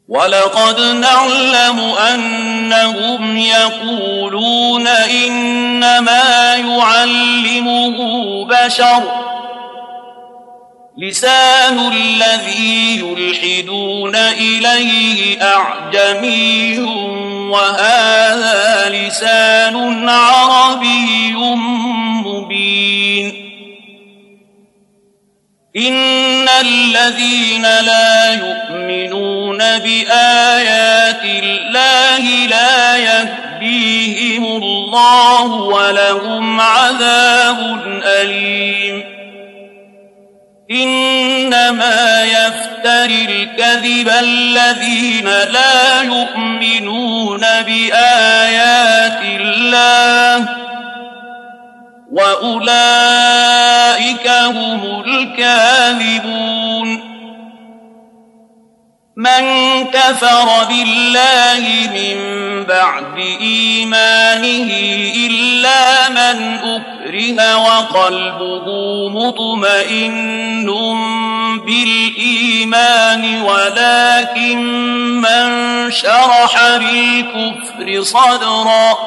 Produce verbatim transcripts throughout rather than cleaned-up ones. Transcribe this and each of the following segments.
ولقد نعلم أنهم يقولون إنما يعلمه بشر لسان الذي يلحدون إليه أعجمي وهذا لسان عربي مبين إن الذين لا يؤمنون بآيات الله لا يهديهم الله ولهم عذاب أليم إنما يفتري الكذب الذين لا يؤمنون بآيات الله وأولئك هم الكاذبون من كفر بالله من بعد إيمانه إلا من أكره وقلبه مطمئن بالإيمان ولكن من شرح بالكفر صدرا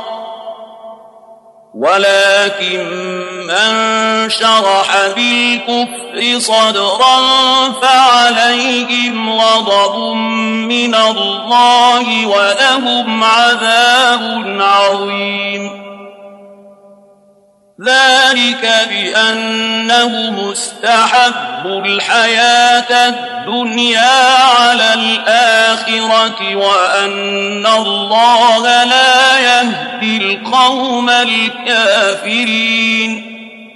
ولكن من شرح بالكفر صدرا فعليهم غضب من الله ولهم عذاب عظيم ذلك بأنهم استحبوا الحياة الدنيا على الآخرة وأن الله لا يهدي القوم الكافرين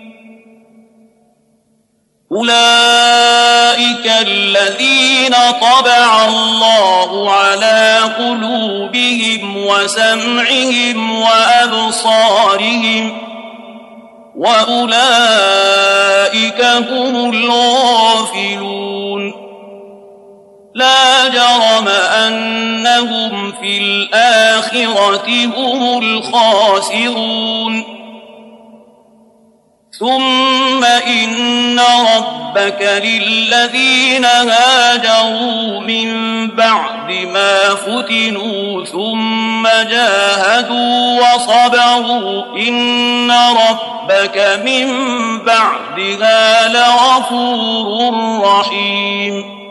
أولئك الذين طبع الله على قلوبهم وسمعهم وأبصارهم وأولئك هم الغافلون لا جرم أنهم في الآخرة هم الخاسرون ثم إن ربك للذين هاجروا من بعد ما فتنوا ثم جاهدوا وصبروا إن ربك من بعدها لغفور رحيم